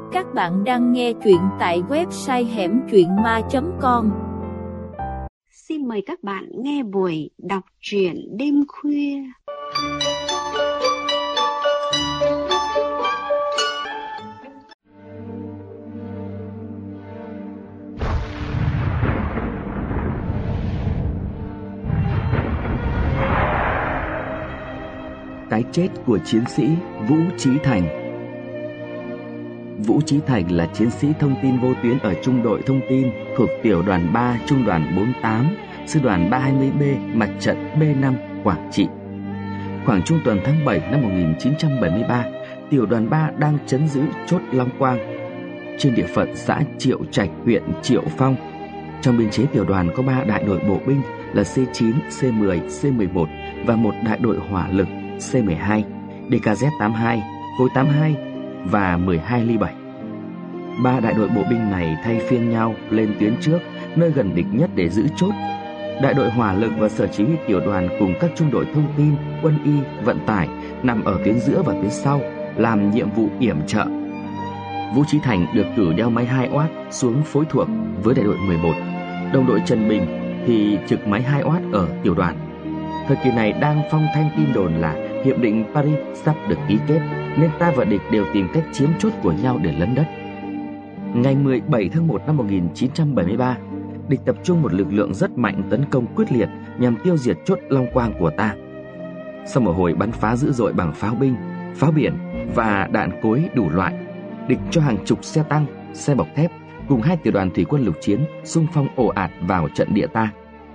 Các bạn đang nghe truyện tại website hẻmtruyện.ma.com. Xin mời các bạn nghe buổi đọc truyện đêm khuya. Cái chết của chiến sĩ Vũ Trí Thành. Vũ Trí Thành là chiến sĩ thông tin vô tuyến ở trung đội thông tin thuộc tiểu đoàn 3 trung đoàn 48, sư đoàn 320B mặt trận B5 Quảng Trị. Khoảng trung tuần tháng 7 năm 1973, tiểu đoàn 3 đang trấn giữ chốt Long Quang trên địa phận xã Triệu Trạch, huyện Triệu Phong. Trong biên chế tiểu đoàn có 3 đại đội bộ binh là C9, C10, C11 và một đại đội hỏa lực C12, DKZ-82, khối 82 và 12 ly 7. 3 đại đội bộ binh này thay phiên nhau lên tuyến trước, nơi gần địch nhất để giữ chốt. Đại đội hỏa lực và sở chỉ huy tiểu đoàn cùng các trung đội thông tin, quân y, vận tải nằm ở tuyến giữa và tuyến sau, làm nhiệm vụ yểm trợ. Vũ Trí Thành được cử đeo máy 2W xuống phối thuộc với đại đội 11. Đồng đội Trần Bình thì trực máy 2W ở tiểu đoàn. Thời kỳ này đang phong thanh tin đồn là hiệp định Paris sắp được ký kết, nên ta và địch đều tìm cách chiếm chốt của nhau để lấn đất. Ngày 17 tháng 1 năm 1973, địch tập trung một lực lượng rất mạnh tấn công quyết liệt nhằm tiêu diệt chốt Long Quang của ta. Sau một hồi bắn phá dữ dội bằng pháo binh, pháo biển và đạn cối đủ loại, địch cho hàng chục xe tăng, xe bọc thép cùng 2 tiểu đoàn thủy quân lục chiến xung phong ồ ạt vào trận địa ta.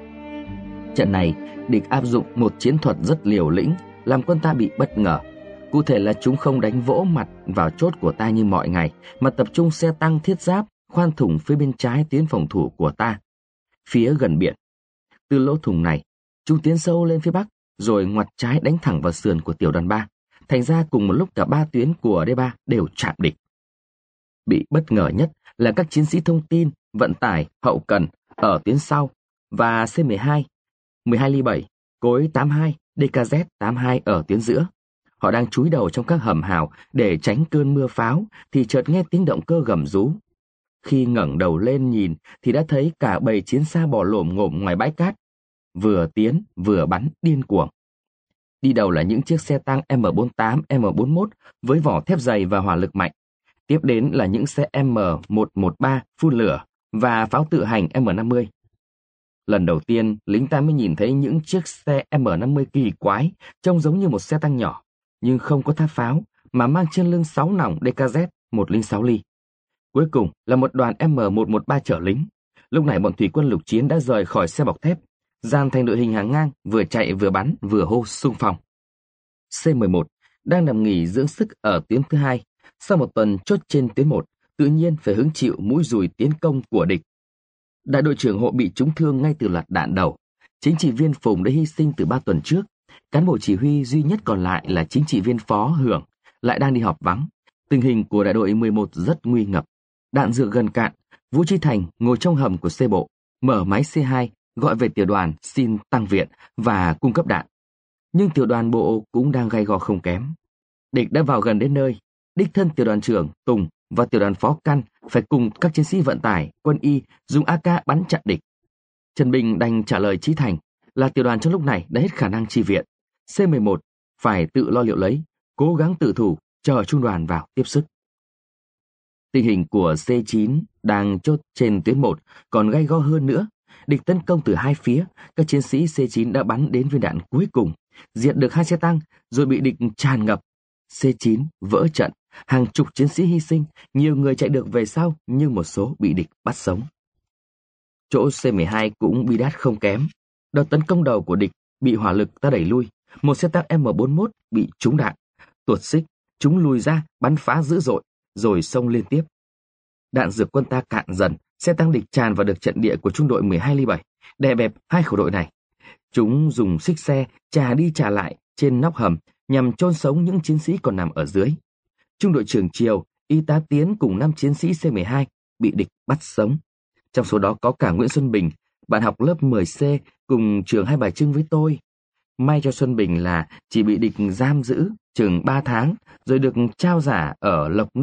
Trận này, địch áp dụng một chiến thuật rất liều lĩnh, làm quân ta bị bất ngờ. Cụ thể là chúng không đánh vỗ mặt vào chốt của ta như mọi ngày, mà tập trung xe tăng thiết giáp khoan thủng phía bên trái tuyến phòng thủ của ta, phía gần biển. Từ lỗ thủng này, chúng tiến sâu lên phía bắc, rồi ngoặt trái đánh thẳng vào sườn của tiểu đoàn 3. Thành ra cùng một lúc cả 3 tuyến của D3 đều chạm địch. Bị bất ngờ nhất là các chiến sĩ thông tin, vận tải, hậu cần ở tuyến sau và C12, 12 ly 7, cối 82, DKZ-82 ở tuyến giữa. Họ đang chúi đầu trong các hầm hào để tránh cơn mưa pháo thì chợt nghe tiếng động cơ gầm rú. Khi ngẩng đầu lên nhìn thì đã thấy cả bầy chiến xa bò lổm ngổm ngoài bãi cát, vừa tiến vừa bắn điên cuồng. Đi đầu là những chiếc xe tăng M48, M41 với vỏ thép dày và hỏa lực mạnh. Tiếp đến là những xe M113 phun lửa và pháo tự hành M50. Lần đầu tiên, lính ta mới nhìn thấy những chiếc xe M50 kỳ quái, trông giống như một xe tăng nhỏ, nhưng không có tháp pháo, mà mang trên lưng 6 nòng DKZ 106 ly. Cuối cùng là một đoàn M113 chở lính. Lúc này bọn thủy quân lục chiến đã rời khỏi xe bọc thép, dàn thành đội hình hàng ngang, vừa chạy vừa bắn vừa hô xung phong. C11 đang nằm nghỉ dưỡng sức ở tuyến thứ 2. Sau một tuần chốt trên tuyến 1, tự nhiên phải hứng chịu mũi dùi tiến công của địch. Đại đội trưởng hộ bị trúng thương ngay từ loạt đạn đầu. Chính trị viên Phùng đã hy sinh từ 3 tuần trước. Cán bộ chỉ huy duy nhất còn lại là chính trị viên Phó Hưởng, lại đang đi họp vắng. Tình hình của đại đội 11 rất nguy ngập. Đạn dược gần cạn. Vũ Trí Thành ngồi trong hầm của xe bộ, mở máy C2 gọi về tiểu đoàn xin tăng viện và cung cấp đạn. Nhưng tiểu đoàn bộ cũng đang gay go không kém. Địch đã vào gần đến nơi. Đích thân tiểu đoàn trưởng Tùng và tiểu đoàn phó Căn phải cùng các chiến sĩ vận tải, quân y dùng AK bắn chặn địch. Trần Bình đành trả lời Trí Thành là tiểu đoàn trong lúc này đã hết khả năng chi viện. C11 phải tự lo liệu lấy, cố gắng tự thủ, chờ trung đoàn vào tiếp sức. Tình hình của C9 đang chốt trên tuyến 1 còn gay go hơn nữa. Địch tấn công từ 2 phía, các chiến sĩ C9 đã bắn đến viên đạn cuối cùng, diệt được 2 xe tăng rồi bị địch tràn ngập. C9 vỡ trận, hàng chục chiến sĩ hy sinh, nhiều người chạy được về sau nhưng một số bị địch bắt sống. Chỗ C12 cũng bi đát không kém. Đợt tấn công đầu của địch bị hỏa lực ta đẩy lui, một xe tăng M41 bị trúng đạn, tuột xích, chúng lùi ra bắn phá dữ dội rồi xông liên tiếp. Đạn dược quân ta cạn dần, xe tăng địch tràn vào được trận địa của trung đội 12 ly 7, đè bẹp 2 khẩu đội này. Chúng dùng xích xe trà đi trà lại trên nóc hầm nhằm chôn sống những chiến sĩ còn nằm ở dưới. Trung đội trưởng Triều, y tá Tiến cùng 5 chiến sĩ C12 bị địch bắt sống. Trong số đó có cả Nguyễn Xuân Bình, bạn học lớp 10C cùng trường Hai Bà Trưng với tôi. May cho Xuân Bình là chỉ bị địch giam giữ chừng 3 tháng rồi được trao giả ở Lộc Ninh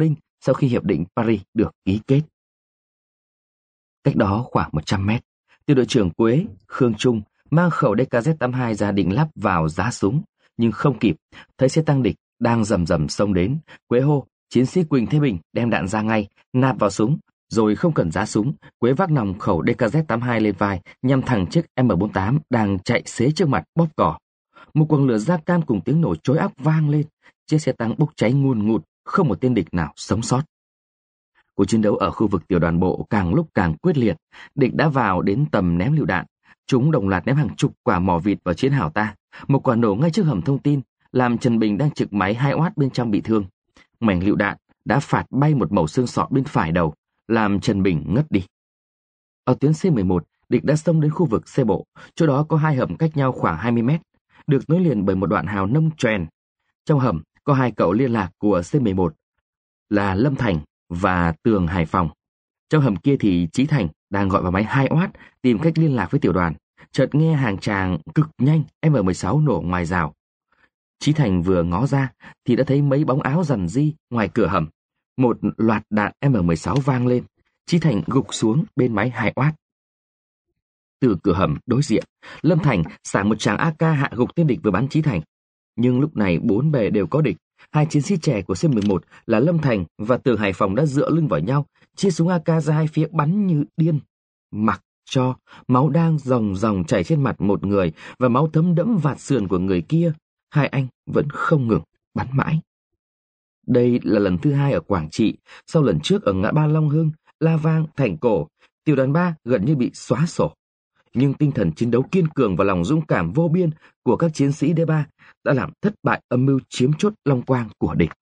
sau khi Hiệp định Paris được ký kết. Cách đó khoảng 100 mét, tiểu đội trưởng Quế, Khương Trung mang khẩu DKZ-82 ra định lắp vào giá súng, nhưng không kịp, thấy xe tăng địch đang rầm rầm xông đến. Quế hô, chiến sĩ Quỳnh Thế Bình đem đạn ra ngay, nạp vào súng, rồi không cần giá súng, Quế vác nòng khẩu DKZ-82 lên vai, nhằm thẳng chiếc M48 đang chạy xế trước mặt bóp cỏ. Một quầng lửa da cam cùng tiếng nổ chói óc vang lên, chiếc xe tăng bốc cháy ngùn ngụt, không một tên địch nào sống sót. Cuộc chiến đấu ở khu vực tiểu đoàn bộ càng lúc càng quyết liệt, địch đã vào đến tầm ném lựu đạn. Chúng đồng loạt ném hàng chục quả mỏ vịt vào chiến hào ta. Một quả nổ ngay trước hầm thông tin, làm Trần Bình đang trực máy 2W bên trong bị thương. Mảnh lựu đạn đã phạt bay một mẩu xương sọ bên phải đầu, làm Trần Bình ngất đi. Ở tuyến C11, địch đã xông đến khu vực xe bộ, chỗ đó có hai hầm cách nhau khoảng 20 mét, được nối liền bởi một đoạn hào nông chèn. Trong hầm có hai cậu liên lạc của C11 là Lâm Thành và Tường Hải Phòng. Trong hầm kia thì Chí Thành đang gọi vào máy 2W tìm cách liên lạc với tiểu đoàn, chợt nghe hàng tràng cực nhanh M16 nổ ngoài rào. Chí Thành vừa ngó ra thì đã thấy mấy bóng áo rằn ri ngoài cửa hầm. Một loạt đạn M16 vang lên, Chí Thành gục xuống bên máy 2W. Từ cửa hầm đối diện, Lâm Thành xả một tràng AK hạ gục tên địch vừa bắn Chí Thành. Nhưng lúc này bốn bề đều có địch. Hai chiến sĩ trẻ của C11 là Lâm Thành và Tường Hải Phòng đã dựa lưng vào nhau, chia súng AK ra hai phía bắn như điên. Mặc cho máu đang ròng ròng chảy trên mặt một người và máu thấm đẫm vạt sườn của người kia, hai anh vẫn không ngừng bắn mãi. Đây là lần thứ hai ở Quảng Trị, sau lần trước ở ngã ba Long Hưng, La Vang, Thành Cổ, tiểu đoàn 3 gần như bị xóa sổ. Nhưng tinh thần chiến đấu kiên cường và lòng dũng cảm vô biên của các chiến sĩ D3 đã làm thất bại âm mưu chiếm chốt Long Quang của địch.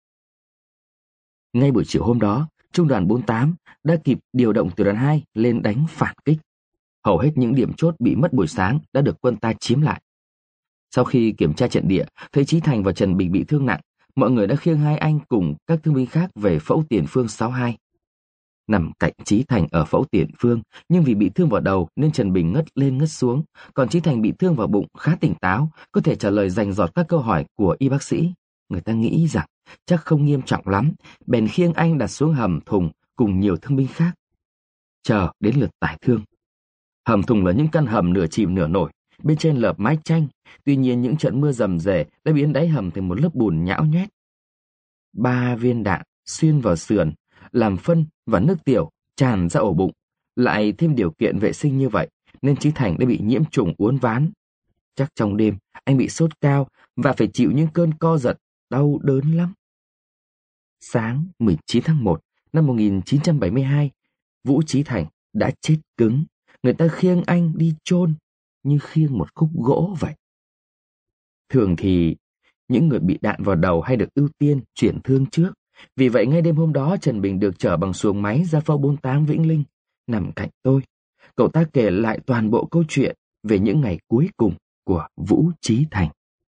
Ngay buổi chiều hôm đó, Trung đoàn 48 đã kịp điều động tiểu đoàn 2 lên đánh phản kích. Hầu hết những điểm chốt bị mất buổi sáng đã được quân ta chiếm lại. Sau khi kiểm tra trận địa, thấy Chí Thành và Trần Bình bị thương nặng, mọi người đã khiêng hai anh cùng các thương binh khác về phẫu tiền phương 62. Nằm cạnh Chí Thành ở phẫu tiền phương, nhưng vì bị thương vào đầu nên Trần Bình ngất lên ngất xuống, còn Chí Thành bị thương vào bụng khá tỉnh táo, có thể trả lời rành rọt các câu hỏi của y bác sĩ. Người ta nghĩ rằng chắc không nghiêm trọng lắm, bèn khiêng anh đặt xuống hầm thùng cùng nhiều thương binh khác. Chờ đến lượt tải thương. Hầm thùng là những căn hầm nửa chìm nửa nổi, bên trên lợp mái tranh, tuy nhiên những trận mưa rầm rề đã biến đáy hầm thành một lớp bùn nhão nhoét. 3 viên đạn xuyên vào sườn, làm phân và nước tiểu tràn ra ổ bụng, lại thêm điều kiện vệ sinh như vậy nên Chí Thành đã bị nhiễm trùng uốn ván. Chắc trong đêm anh bị sốt cao và phải chịu những cơn co giật đau đớn lắm. Sáng 19 tháng 1 năm 1972, Vũ Chí Thành đã chết cứng. Người ta khiêng anh đi chôn như khiêng một khúc gỗ vậy. Thường thì những người bị đạn vào đầu hay được ưu tiên chuyển thương trước. Vì vậy ngay đêm hôm đó Trần Bình được chở bằng xuồng máy ra phao 48 Vĩnh Linh, nằm cạnh tôi. Cậu ta kể lại toàn bộ câu chuyện về những ngày cuối cùng của Vũ Chí Thành.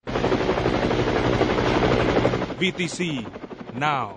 VTC now.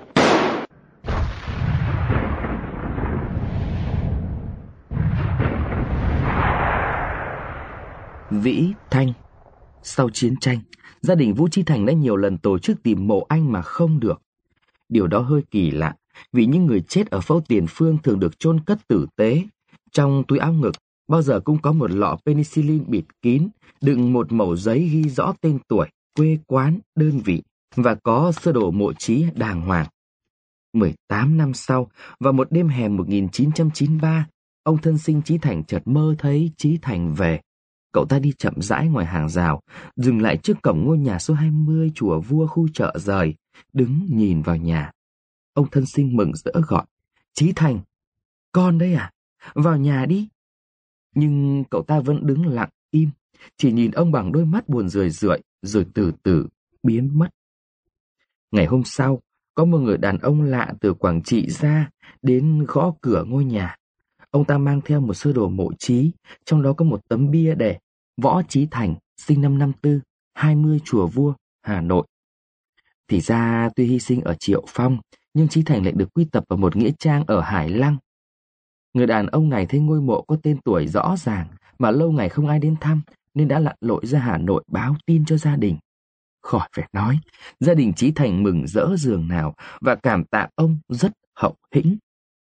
Vĩ Thanh. Sau chiến tranh, gia đình Vũ Chí Thành đã nhiều lần tổ chức tìm mộ anh mà không được. Điều đó hơi kỳ lạ, vì những người chết ở phẫu tiền phương thường được chôn cất tử tế. Trong túi áo ngực, bao giờ cũng có một lọ penicillin bịt kín, đựng một mẩu giấy ghi rõ tên tuổi, quê quán, đơn vị, và có sơ đồ mộ chí đàng hoàng. 18 năm sau, vào một đêm hè 1993, ông thân sinh Chí Thành chợt mơ thấy Chí Thành về. Cậu ta đi chậm rãi ngoài hàng rào, dừng lại trước cổng ngôi nhà số 20 chùa Vua khu Chợ Rời, đứng nhìn vào nhà. Ông thân sinh mừng rỡ gọi, Chí Thành, con đây à? Vào nhà đi. Nhưng cậu ta vẫn đứng lặng im, chỉ nhìn ông bằng đôi mắt buồn rười rượi, rồi từ từ biến mất. Ngày hôm sau, có một người đàn ông lạ từ Quảng Trị ra đến gõ cửa ngôi nhà. Ông ta mang theo một sơ đồ mộ chí, trong đó có một tấm bia đề Võ Chí Thành, sinh năm 54, 20 chùa Vua, Hà Nội. Thì ra tuy hy sinh ở Triệu Phong, nhưng Chí Thành lại được quy tập ở một nghĩa trang ở Hải Lăng. Người đàn ông này thấy ngôi mộ có tên tuổi rõ ràng mà lâu ngày không ai đến thăm, nên đã lặn lội ra Hà Nội báo tin cho gia đình. Khỏi phải nói, gia đình Chí Thành mừng rỡ giường nào và cảm tạ ông rất hậu hĩnh.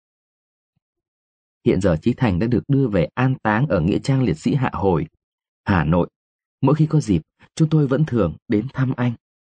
Hiện giờ Chí Thành đã được đưa về an táng ở nghĩa trang liệt sĩ Hạ Hồi, Hà Nội. Mỗi khi có dịp, chúng tôi vẫn thường đến thăm anh.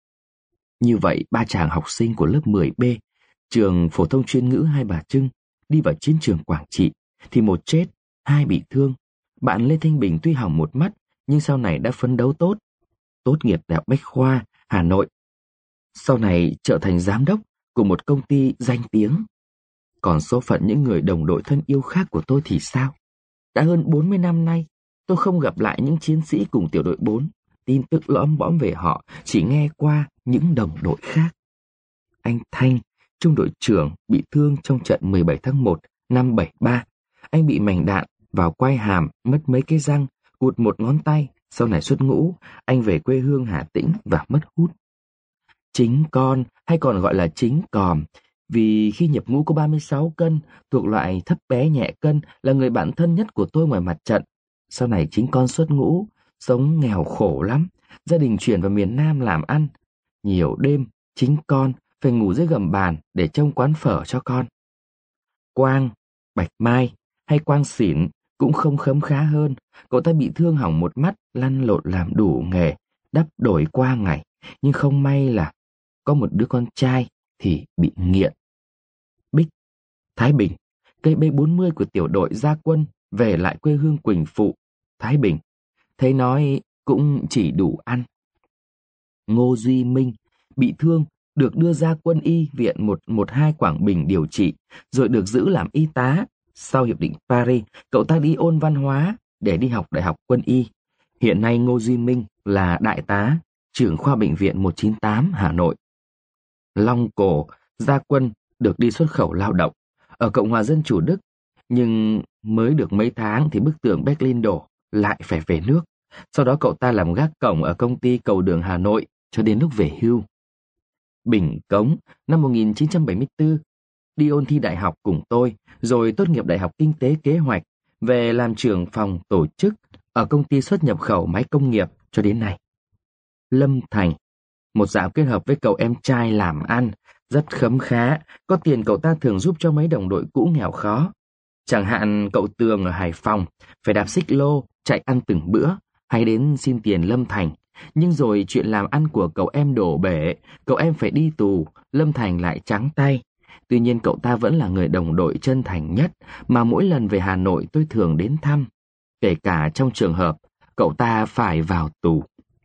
Như vậy, ba chàng học sinh của lớp 10B, trường phổ thông chuyên ngữ Hai Bà Trưng, đi vào chiến trường Quảng Trị, thì một chết, hai bị thương. Bạn Lê Thanh Bình tuy hỏng một mắt, nhưng sau này đã phấn đấu tốt, tốt nghiệp Đại học Bách Khoa, Hà Nội. Sau này trở thành giám đốc của một công ty danh tiếng. Còn số phận những người đồng đội thân yêu khác của tôi thì sao? Đã hơn 40 năm nay, tôi không gặp lại những chiến sĩ cùng tiểu đội 4. Tin tức lõm bõm về họ chỉ nghe qua những đồng đội khác. Anh Thanh, trung đội trưởng, bị thương trong trận 17 tháng 1 năm 73. Anh bị mảnh đạn vào quai hàm, mất mấy cái răng, cụt một ngón tay. Sau này xuất ngũ, anh về quê hương Hà Tĩnh và mất hút. Chính Con, hay còn gọi là Chính Còm, vì khi nhập ngũ có 36 cân, thuộc loại thấp bé nhẹ cân, là người bạn thân nhất của tôi ngoài mặt trận. Sau này Chính Con xuất ngũ, sống nghèo khổ lắm, gia đình chuyển vào miền Nam làm ăn. Nhiều đêm, Chính Con phải ngủ dưới gầm bàn để trông quán phở cho con. Quang, Bạch Mai hay Quang Xỉn cũng không khấm khá hơn. Cậu ta bị thương hỏng một mắt, lăn lộn làm đủ nghề, đắp đổi qua ngày. Nhưng không may là có một đứa con trai thì bị nghiện. Bích, Thái Bình, cây B40 của tiểu đội ra quân về lại quê hương Quỳnh Phụ, Thái Bình. Thấy nói cũng chỉ đủ ăn. Ngô Duy Minh, bị thương, được đưa ra quân y viện 112 Quảng Bình điều trị, rồi được giữ làm y tá. Sau Hiệp định Paris, cậu ta đi ôn văn hóa để đi học Đại học Quân y. Hiện nay Ngô Duy Minh là đại tá, trưởng khoa bệnh viện 198 Hà Nội. Long Cổ, ra quân, được đi xuất khẩu lao động ở Cộng hòa Dân chủ Đức, nhưng mới được mấy tháng thì bức tường Berlin đổ, lại phải về nước. Sau đó cậu ta làm gác cổng ở công ty cầu đường Hà Nội cho đến lúc về hưu. Bình Cống, năm 1974, đi ôn thi đại học cùng tôi, rồi tốt nghiệp Đại học Kinh tế Kế hoạch, về làm trưởng phòng tổ chức ở công ty xuất nhập khẩu máy công nghiệp cho đến nay. Lâm Thành, một dạo kết hợp với cậu em trai làm ăn, rất khấm khá, có tiền cậu ta thường giúp cho mấy đồng đội cũ nghèo khó. Chẳng hạn cậu Tường ở Hải Phòng, phải đạp xích lô, chạy ăn từng bữa, hay đến xin tiền Lâm Thành. Nhưng rồi chuyện làm ăn của cậu em đổ bể, cậu em phải đi tù, Lâm Thành lại trắng tay. Tuy nhiên cậu ta vẫn là người đồng đội chân thành nhất mà mỗi lần về Hà Nội tôi thường đến thăm, kể cả trong trường hợp cậu ta phải vào tù.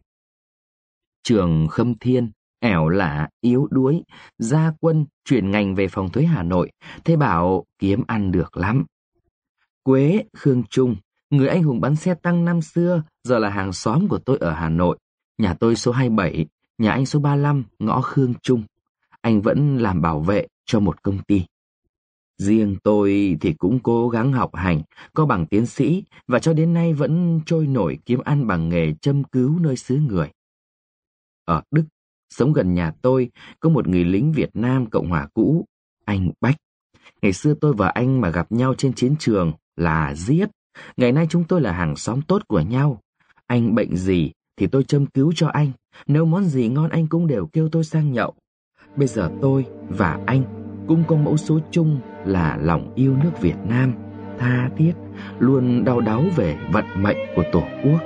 Trường Khâm Thiên, ẻo lả, yếu đuối, ra quân chuyển ngành về phòng thuế Hà Nội, thế bảo kiếm ăn được lắm. Quế Khương Trung, người anh hùng bắn xe tăng năm xưa, giờ là hàng xóm của tôi ở Hà Nội. Nhà tôi số 27, nhà anh số 35, ngõ Khương Trung. Anh vẫn làm bảo vệ cho một công ty. Riêng tôi thì cũng cố gắng học hành, có bằng tiến sĩ và cho đến nay vẫn trôi nổi kiếm ăn bằng nghề châm cứu nơi xứ người. Ở Đức, sống gần nhà tôi, có một người lính Việt Nam Cộng hòa cũ, anh Bách. Ngày xưa tôi và anh mà gặp nhau trên chiến trường là giết. Ngày nay chúng tôi là hàng xóm tốt của nhau. Anh bệnh gì thì tôi châm cứu cho anh. Nếu món gì ngon anh cũng đều kêu tôi sang nhậu. Bây giờ tôi và anh cũng có mẫu số chung là lòng yêu nước Việt Nam, tha thiết, luôn đau đáu về vận mệnh của Tổ quốc.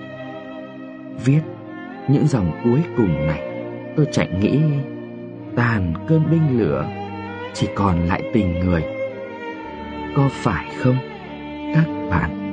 Viết những dòng cuối cùng này, tôi chạy nghĩ tàn cơn binh lửa, chỉ còn lại tình người. Có phải không các bạn?